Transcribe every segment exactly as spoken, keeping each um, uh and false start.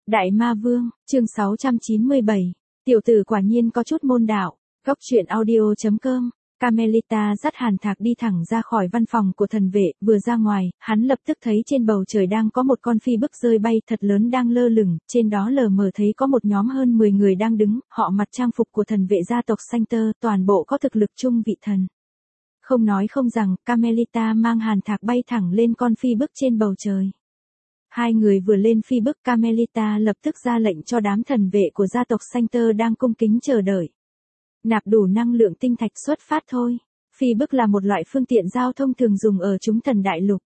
Đại Ma Vương, chương sáu trăm chín mươi bảy. Tiểu tử quả nhiên có chút môn đạo. Góc truyện audio chấm com. Carmelita dắt Hàn Thạc đi thẳng ra khỏi văn phòng của thần vệ, vừa ra ngoài, hắn lập tức thấy trên bầu trời đang có một con phi bức rơi bay thật lớn đang lơ lửng, trên đó lờ mờ thấy có một nhóm hơn mười người đang đứng, họ mặc trang phục của thần vệ gia tộc Sanctor, toàn bộ có thực lực trung vị thần. Không nói không rằng, Carmelita mang Hàn Thạc bay thẳng lên con phi bức trên bầu trời. Hai người vừa lên phi bức, Carmelita lập tức ra lệnh cho đám thần vệ của gia tộc Sanctor đang cung kính chờ đợi. Nạp đủ năng lượng tinh thạch xuất phát thôi. Phi bức là một loại phương tiện giao thông thường dùng ở chúng thần đại lục.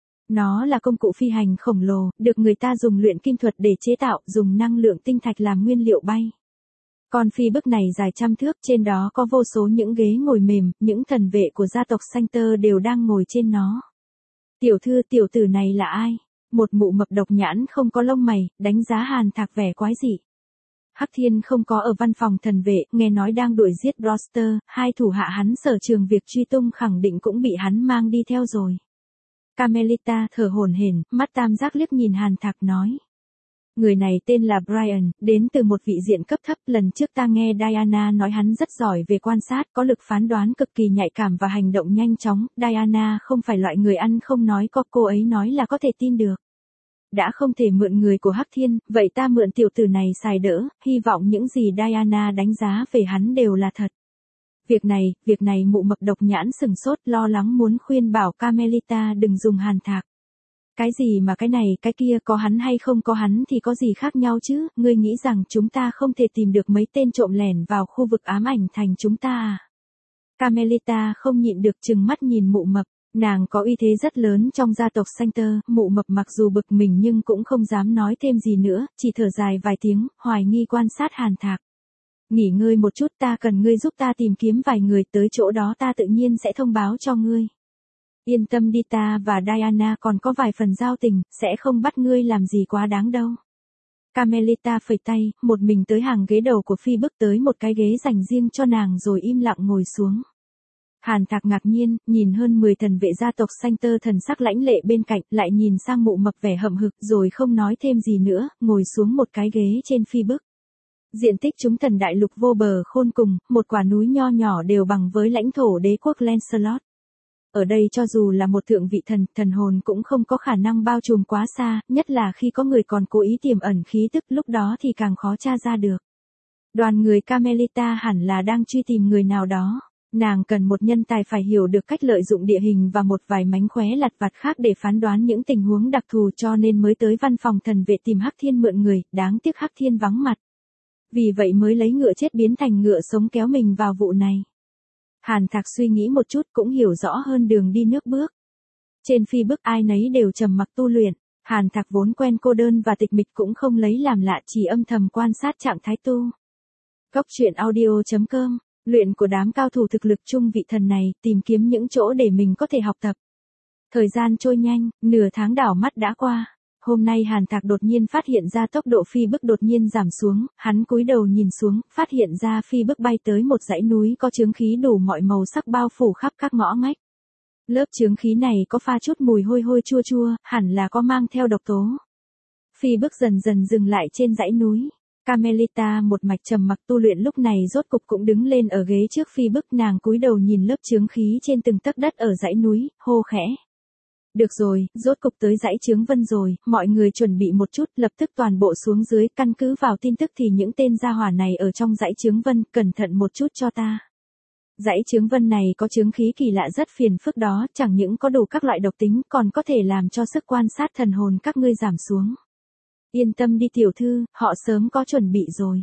Nó là công cụ phi hành khổng lồ, được người ta dùng luyện kim thuật để chế tạo, dùng năng lượng tinh thạch làm nguyên liệu bay. Con phi bức này dài trăm thước, trên đó có vô số những ghế ngồi mềm, những thần vệ của gia tộc Sanctor đều đang ngồi trên nó. Tiểu thư, tiểu tử này là ai? Một mụ mập độc nhãn không có lông mày, đánh giá Hàn Thạc vẻ quái dị. Hắc Thiên không có ở văn phòng thần vệ, nghe nói đang đuổi giết Roster, hai thủ hạ hắn sở trường việc truy tung khẳng định cũng bị hắn mang đi theo rồi. Carmelita thở hổn hển, mắt tam giác liếc nhìn Hàn Thạc nói. Người này tên là Brian, đến từ một vị diện cấp thấp, lần trước ta nghe Diana nói hắn rất giỏi về quan sát, có lực phán đoán cực kỳ nhạy cảm và hành động nhanh chóng, Diana không phải loại người ăn không nói có, cô ấy nói là có thể tin được. Đã không thể mượn người của Hắc Thiên, vậy ta mượn tiểu tử này xài đỡ, hy vọng những gì Diana đánh giá về hắn đều là thật. Việc này, việc này mụ mập độc nhãn sừng sốt, lo lắng muốn khuyên bảo Carmelita đừng dùng Hàn Thạc. Cái gì mà cái này cái kia, có hắn hay không có hắn thì có gì khác nhau chứ, ngươi nghĩ rằng chúng ta không thể tìm được mấy tên trộm lẻn vào khu vực ám ảnh thành chúng ta à? Carmelita không nhịn được trừng mắt nhìn mụ mập. Nàng có uy thế rất lớn trong gia tộc Sanctor, mụ mập mặc dù bực mình nhưng cũng không dám nói thêm gì nữa, chỉ thở dài vài tiếng, hoài nghi quan sát Hàn Thạc. Nghỉ ngơi một chút, ta cần ngươi giúp ta tìm kiếm vài người, tới chỗ đó ta tự nhiên sẽ thông báo cho ngươi. Yên tâm đi, ta và Diana còn có vài phần giao tình, sẽ không bắt ngươi làm gì quá đáng đâu. Carmelita phẩy tay, một mình tới hàng ghế đầu của phi bức, tới một cái ghế dành riêng cho nàng rồi im lặng ngồi xuống. Hàn Thạc ngạc nhiên, nhìn hơn mười thần vệ gia tộc Sanctor thần sắc lãnh lệ bên cạnh, lại nhìn sang mụ mập vẻ hậm hực, rồi không nói thêm gì nữa, ngồi xuống một cái ghế trên phi bức. Diện tích chúng thần đại lục vô bờ khôn cùng, một quả núi nho nhỏ đều bằng với lãnh thổ đế quốc Lancelot. Ở đây cho dù là một thượng vị thần, thần hồn cũng không có khả năng bao trùm quá xa, nhất là khi có người còn cố ý tiềm ẩn khí tức, lúc đó thì càng khó tra ra được. Đoàn người Carmelita hẳn là đang truy tìm người nào đó. Nàng cần một nhân tài phải hiểu được cách lợi dụng địa hình và một vài mánh khóe lặt vặt khác để phán đoán những tình huống đặc thù, cho nên mới tới văn phòng thần vệ tìm Hắc Thiên mượn người, đáng tiếc Hắc Thiên vắng mặt. Vì vậy mới lấy ngựa chết biến thành ngựa sống kéo mình vào vụ này. Hàn Thạc suy nghĩ một chút cũng hiểu rõ hơn đường đi nước bước. Trên phi bức ai nấy đều trầm mặc tu luyện, Hàn Thạc vốn quen cô đơn và tịch mịch cũng không lấy làm lạ, chỉ âm thầm quan sát trạng thái tu. Góc truyện audio chấm com. Luyện của đám cao thủ thực lực trung vị thần này, tìm kiếm những chỗ để mình có thể học tập. Thời gian trôi nhanh, nửa tháng đảo mắt đã qua. Hôm nay Hàn Thạc đột nhiên phát hiện ra tốc độ phi bức đột nhiên giảm xuống, hắn cúi đầu nhìn xuống, phát hiện ra phi bức bay tới một dãy núi có chướng khí đủ mọi màu sắc bao phủ khắp các ngõ ngách. Lớp chướng khí này có pha chút mùi hôi hôi chua chua, hẳn là có mang theo độc tố. Phi bức dần dần dừng lại trên dãy núi. Carmelita một mạch trầm mặc tu luyện lúc này rốt cục cũng đứng lên ở ghế trước phi bức, nàng cúi đầu nhìn lớp chướng khí trên từng tấc đất ở dãy núi, hô khẽ. Được rồi, rốt cục tới dãy chướng vân rồi, mọi người chuẩn bị một chút, lập tức toàn bộ xuống dưới, căn cứ vào tin tức thì những tên gia hỏa này ở trong dãy chướng vân, cẩn thận một chút cho ta. Dãy chướng vân này có chướng khí kỳ lạ rất phiền phức đó, chẳng những có đủ các loại độc tính, còn có thể làm cho sức quan sát thần hồn các ngươi giảm xuống. Yên tâm đi tiểu thư, họ sớm có chuẩn bị rồi.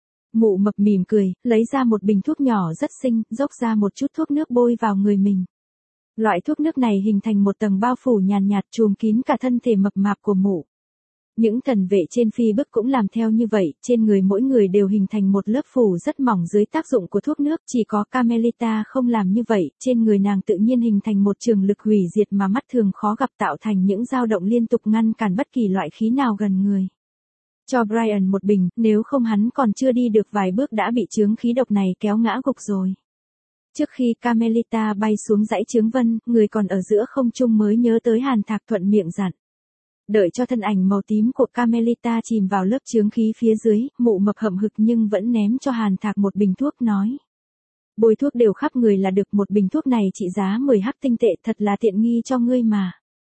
Mụ mập mỉm cười, lấy ra một bình thuốc nhỏ rất xinh, dốc ra một chút thuốc nước bôi vào người mình. Loại thuốc nước này hình thành một tầng bao phủ nhàn nhạt, trùm kín cả thân thể mập mạp của mụ. Những thần vệ trên phi bức cũng làm theo như vậy, trên người mỗi người đều hình thành một lớp phủ rất mỏng dưới tác dụng của thuốc nước, chỉ có Carmelita không làm như vậy, trên người nàng tự nhiên hình thành một trường lực hủy diệt mà mắt thường khó gặp, tạo thành những dao động liên tục ngăn cản bất kỳ loại khí nào gần người. Cho Brian một bình, nếu không hắn còn chưa đi được vài bước đã bị chướng khí độc này kéo ngã gục rồi. Trước khi Carmelita bay xuống dãy chướng vân, người còn ở giữa không trung mới nhớ tới Hàn Thạc thuận miệng dặn. Đợi cho thân ảnh màu tím của Carmelita chìm vào lớp chướng khí phía dưới, Mụ Mập hậm hực nhưng vẫn ném cho Hàn Thạc một bình thuốc nói. Bôi thuốc đều khắp người là được, một bình thuốc này trị giá mười hắc tinh tệ, thật là tiện nghi cho ngươi mà.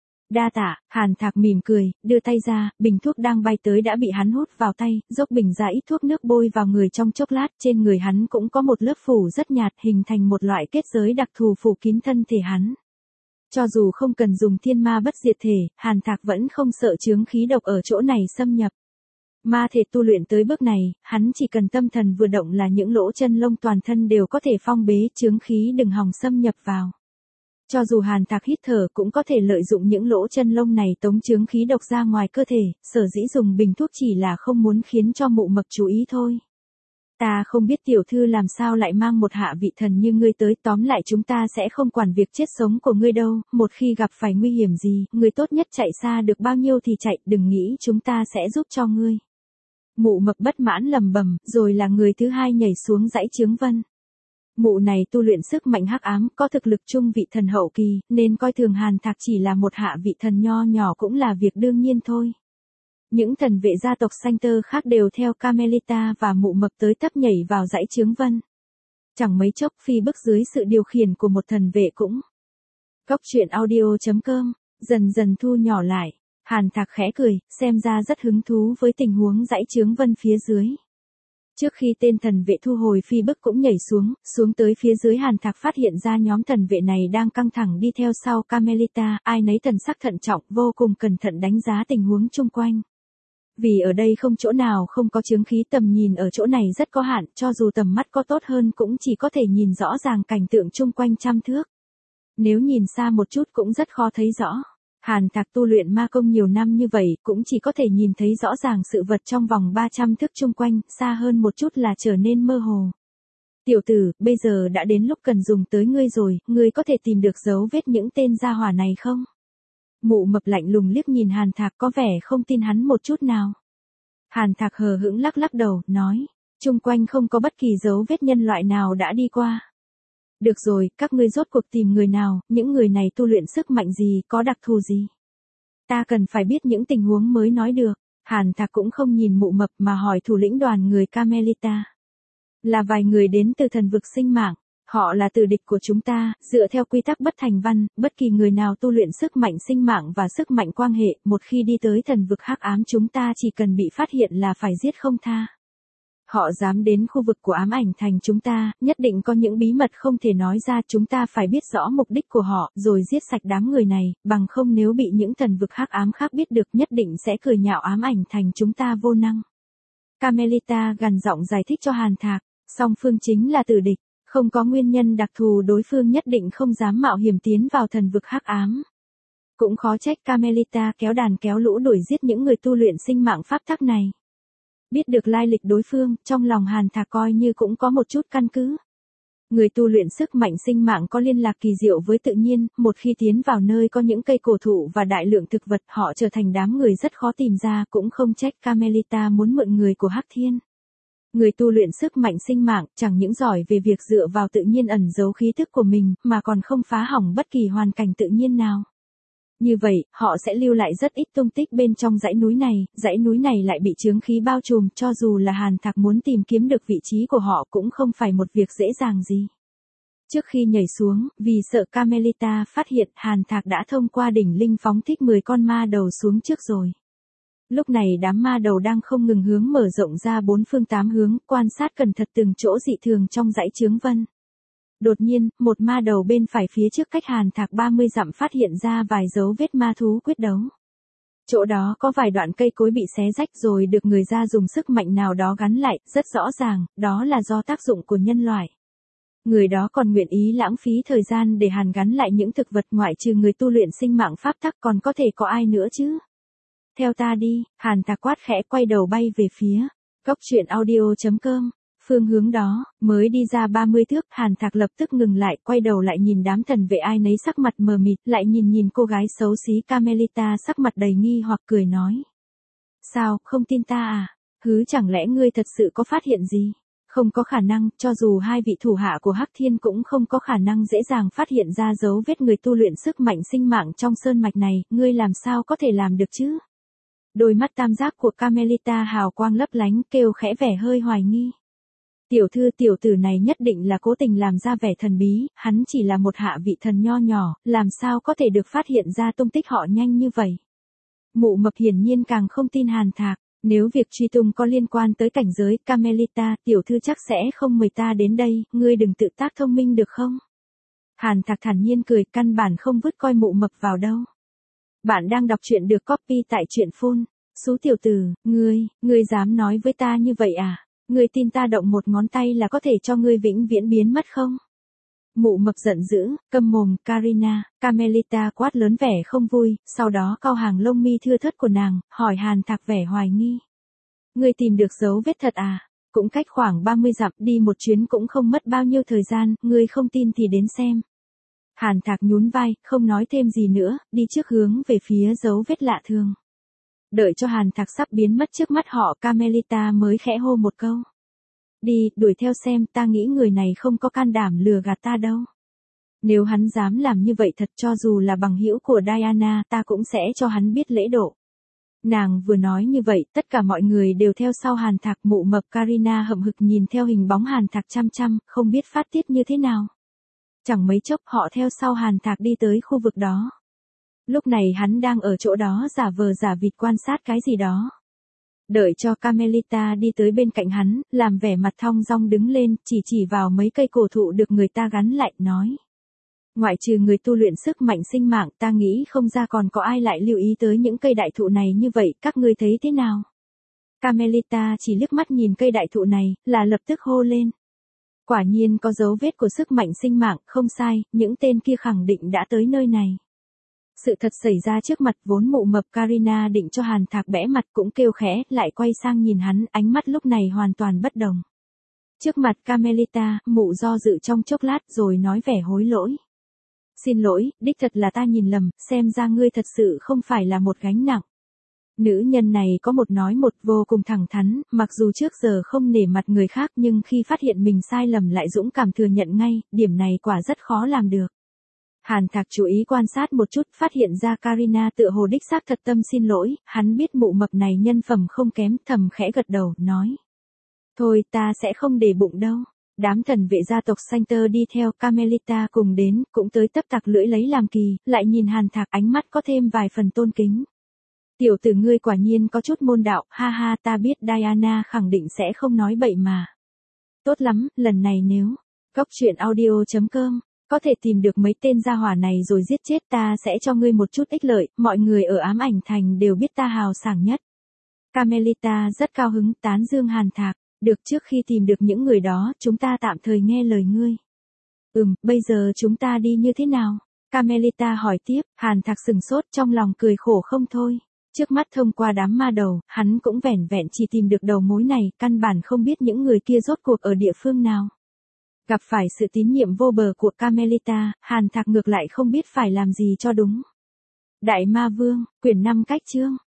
Đa tạ, Hàn Thạc mỉm cười, đưa tay ra, bình thuốc đang bay tới đã bị hắn hút vào tay, dốc bình ra ít thuốc nước bôi vào người trong chốc lát, trên người hắn cũng có một lớp phủ rất nhạt hình thành một loại kết giới đặc thù phủ kín thân thể hắn. Cho dù không cần dùng thiên ma bất diệt thể, Hàn Thạc vẫn không sợ chướng khí độc ở chỗ này xâm nhập. Ma thể tu luyện tới bước này, hắn chỉ cần tâm thần vừa động là những lỗ chân lông toàn thân đều có thể phong bế, chướng khí đừng hòng xâm nhập vào. Cho dù Hàn Thạc hít thở cũng có thể lợi dụng những lỗ chân lông này tống chướng khí độc ra ngoài cơ thể, sở dĩ dùng bình thuốc chỉ là không muốn khiến cho Mụ Mập chú ý thôi. Ta không biết tiểu thư làm sao lại mang một hạ vị thần như ngươi tới, tóm lại chúng ta sẽ không quản việc chết sống của ngươi đâu, một khi gặp phải nguy hiểm gì, ngươi tốt nhất chạy xa được bao nhiêu thì chạy, đừng nghĩ chúng ta sẽ giúp cho ngươi. Mụ Mập bất mãn lầm bầm, rồi là người thứ hai nhảy xuống dãy chướng vân. Mụ này tu luyện sức mạnh hắc ám, có thực lực trung vị thần hậu kỳ, nên coi thường Hàn Thạc chỉ là một hạ vị thần nho nhỏ cũng là việc đương nhiên thôi. Những thần vệ gia tộc xanh tơ khác đều theo Carmelita và Mụ Mập tới tấp nhảy vào dãy chướng vân. Chẳng mấy chốc phi bước dưới sự điều khiển của một thần vệ cũng. Góc truyện audio chấm com, dần dần thu nhỏ lại. Hàn Thạc khẽ cười, xem ra rất hứng thú với tình huống dãy chướng vân phía dưới. Trước khi tên thần vệ thu hồi phi bức cũng nhảy xuống, xuống tới phía dưới Hàn Thạc phát hiện ra nhóm thần vệ này đang căng thẳng đi theo sau Carmelita, ai nấy thần sắc thận trọng, vô cùng cẩn thận đánh giá tình huống chung quanh. Vì ở đây không chỗ nào không có chướng khí, tầm nhìn ở chỗ này rất có hạn, cho dù tầm mắt có tốt hơn cũng chỉ có thể nhìn rõ ràng cảnh tượng chung quanh trăm thước. Nếu nhìn xa một chút cũng rất khó thấy rõ. Hàn Thạc tu luyện ma công nhiều năm như vậy cũng chỉ có thể nhìn thấy rõ ràng sự vật trong vòng ba trăm thước chung quanh, xa hơn một chút là trở nên mơ hồ. Tiểu tử, bây giờ đã đến lúc cần dùng tới ngươi rồi, ngươi có thể tìm được dấu vết những tên gia hỏa này không? Mụ Mập lạnh lùng liếc nhìn Hàn Thạc có vẻ không tin hắn một chút nào. Hàn Thạc hờ hững lắc lắc đầu, nói, chung quanh không có bất kỳ dấu vết nhân loại nào đã đi qua. Được rồi, các ngươi rốt cuộc tìm người nào, những người này tu luyện sức mạnh gì, có đặc thù gì? Ta cần phải biết những tình huống mới nói được. Hàn Thạc cũng không nhìn Mụ Mập mà hỏi thủ lĩnh đoàn người Carmelita. Là vài người đến từ thần vực sinh mạng. Họ là tử địch của chúng ta, dựa theo quy tắc bất thành văn, bất kỳ người nào tu luyện sức mạnh sinh mạng và sức mạnh quan hệ, một khi đi tới thần vực hắc ám chúng ta chỉ cần bị phát hiện là phải giết không tha. Họ dám đến khu vực của ám ảnh thành chúng ta, nhất định có những bí mật không thể nói ra, chúng ta phải biết rõ mục đích của họ, rồi giết sạch đám người này, bằng không nếu bị những thần vực hắc ám khác biết được nhất định sẽ cười nhạo ám ảnh thành chúng ta vô năng. Carmelita gằn giọng giải thích cho Hàn Thạc, song phương chính là tử địch. Không có nguyên nhân đặc thù đối phương nhất định không dám mạo hiểm tiến vào thần vực hắc ám. Cũng khó trách Carmelita kéo đàn kéo lũ đuổi giết những người tu luyện sinh mạng pháp tắc này. Biết được lai lịch đối phương, trong lòng Hàn Thạc coi như cũng có một chút căn cứ. Người tu luyện sức mạnh sinh mạng có liên lạc kỳ diệu với tự nhiên, một khi tiến vào nơi có những cây cổ thụ và đại lượng thực vật họ trở thành đám người rất khó tìm ra, cũng không trách Carmelita muốn mượn người của Hắc Thiên. Người tu luyện sức mạnh sinh mạng chẳng những giỏi về việc dựa vào tự nhiên ẩn giấu khí thức của mình, mà còn không phá hỏng bất kỳ hoàn cảnh tự nhiên nào. Như vậy, họ sẽ lưu lại rất ít tung tích bên trong dãy núi này, dãy núi này lại bị chướng khí bao trùm, cho dù là Hàn Thạc muốn tìm kiếm được vị trí của họ cũng không phải một việc dễ dàng gì. Trước khi nhảy xuống, vì sợ Carmelita phát hiện, Hàn Thạc đã thông qua đỉnh linh phóng thích mười con ma đầu xuống trước rồi. Lúc này đám ma đầu đang không ngừng hướng mở rộng ra bốn phương tám hướng, quan sát cẩn thận từng chỗ dị thường trong dãy chướng vân. Đột nhiên, một ma đầu bên phải phía trước cách Hàn Thạc ba mươi dặm phát hiện ra vài dấu vết ma thú quyết đấu. Chỗ đó có vài đoạn cây cối bị xé rách rồi được người ra dùng sức mạnh nào đó gắn lại, rất rõ ràng, đó là do tác dụng của nhân loại. Người đó còn nguyện ý lãng phí thời gian để hàn gắn lại những thực vật, ngoại trừ người tu luyện sinh mạng pháp tắc còn có thể có ai nữa chứ? Theo ta đi, Hàn Thạc quát khẽ quay đầu bay về phía góc truyện audio chấm com. Phương hướng đó, mới đi ra ba mươi thước, Hàn Thạc lập tức ngừng lại, quay đầu lại nhìn đám thần vệ ai nấy sắc mặt mờ mịt, lại nhìn nhìn cô gái xấu xí Carmelita sắc mặt đầy nghi hoặc cười nói. Sao, không tin ta à? Hứ, chẳng lẽ ngươi thật sự có phát hiện gì? Không có khả năng, cho dù hai vị thủ hạ của Hắc Thiên cũng không có khả năng dễ dàng phát hiện ra dấu vết người tu luyện sức mạnh sinh mạng trong sơn mạch này, ngươi làm sao có thể làm được chứ? Đôi mắt tam giác của Carmelita hào quang lấp lánh, kêu khẽ vẻ hơi hoài nghi. Tiểu thư, tiểu tử này nhất định là cố tình làm ra vẻ thần bí, hắn chỉ là một hạ vị thần nho nhỏ, làm sao có thể được phát hiện ra tung tích họ nhanh như vậy? Mụ mập hiển nhiên càng không tin Hàn Thạc, nếu việc truy tung có liên quan tới cảnh giới, Carmelita, tiểu thư chắc sẽ không mời ta đến đây, ngươi đừng tự tác thông minh được không? Hàn Thạc thản nhiên cười, căn bản không vứt coi mụ mập vào đâu. Bạn đang đọc truyện được copy tại truyện phun. Xú tiểu tử, ngươi, ngươi dám nói với ta như vậy à? Ngươi tin ta động một ngón tay là có thể cho ngươi vĩnh viễn biến mất không? Mụ mập giận dữ, câm mồm, Karina. Carmelita quát lớn vẻ không vui, sau đó cau hàng lông mi thưa thớt của nàng, hỏi Hàn Thạc vẻ hoài nghi. Ngươi tìm được dấu vết thật à? Cũng cách khoảng ba mươi dặm, đi một chuyến cũng không mất bao nhiêu thời gian, ngươi không tin thì đến xem. Hàn Thạc nhún vai, không nói thêm gì nữa, đi trước hướng về phía dấu vết lạ thường. Đợi cho Hàn Thạc sắp biến mất trước mắt họ, Carmelita mới khẽ hô một câu. Đi, đuổi theo xem, ta nghĩ người này không có can đảm lừa gạt ta đâu. Nếu hắn dám làm như vậy thật, cho dù là bằng hữu của Diana, ta cũng sẽ cho hắn biết lễ độ. Nàng vừa nói như vậy, tất cả mọi người đều theo sau Hàn Thạc. Mụ mập Karina hậm hực nhìn theo hình bóng Hàn Thạc chăm chăm, không biết phát tiết như thế nào. Chẳng mấy chốc họ theo sau Hàn Thạc đi tới khu vực đó. Lúc này hắn đang ở chỗ đó giả vờ giả vịt quan sát cái gì đó. Đợi cho Carmelita đi tới bên cạnh hắn, làm vẻ mặt thong dong đứng lên, chỉ chỉ vào mấy cây cổ thụ được người ta gắn lại, nói. Ngoại trừ người tu luyện sức mạnh sinh mạng, ta nghĩ không ra còn có ai lại lưu ý tới những cây đại thụ này như vậy, các ngươi thấy thế nào? Carmelita chỉ liếc mắt nhìn cây đại thụ này, là lập tức hô lên. Quả nhiên có dấu vết của sức mạnh sinh mạng, không sai, những tên kia khẳng định đã tới nơi này. Sự thật xảy ra trước mặt, vốn mụ mập Karina định cho Hàn Thạc bẽ mặt cũng kêu khẽ, lại quay sang nhìn hắn, ánh mắt lúc này hoàn toàn bất đồng. Trước mặt Carmelita, mụ do dự trong chốc lát rồi nói vẻ hối lỗi. Xin lỗi, đích thật là ta nhìn lầm, xem ra ngươi thật sự không phải là một gánh nặng. Nữ nhân này có một nói một, vô cùng thẳng thắn, mặc dù trước giờ không nể mặt người khác nhưng khi phát hiện mình sai lầm lại dũng cảm thừa nhận ngay, điểm này quả rất khó làm được. Hàn Thạc chú ý quan sát một chút, phát hiện ra Karina tựa hồ đích xác thật tâm xin lỗi, hắn biết mụ mập này nhân phẩm không kém, thầm khẽ gật đầu, nói. Thôi ta sẽ không để bụng đâu. Đám thần vệ gia tộc Sainter đi theo Carmelita cùng đến, cũng tới tấp tặc lưỡi lấy làm kỳ, lại nhìn Hàn Thạc, ánh mắt có thêm vài phần tôn kính. Tiểu tử ngươi quả nhiên có chút môn đạo, ha ha, ta biết Diana khẳng định sẽ không nói bậy mà. Tốt lắm, lần này nếu Cóc truyện audio chấm com có thể tìm được mấy tên gia hỏa này rồi giết chết, ta sẽ cho ngươi một chút ích lợi, mọi người ở Ám Ảnh Thành đều biết ta hào sảng nhất. Carmelita rất cao hứng, tán dương Hàn Thạc. Được, trước khi tìm được những người đó, chúng ta tạm thời nghe lời ngươi. Ừm, bây giờ chúng ta đi như thế nào? Carmelita hỏi tiếp. Hàn Thạc sừng sốt, trong lòng cười khổ không thôi. Trước mắt thông qua đám ma đầu, hắn cũng vẻn vẹn chỉ tìm được đầu mối này, căn bản không biết những người kia rốt cuộc ở địa phương nào. Gặp phải sự tín nhiệm vô bờ của Carmelita, Hàn Thạc ngược lại không biết phải làm gì cho đúng. Đại Ma Vương, quyển năm cách chương.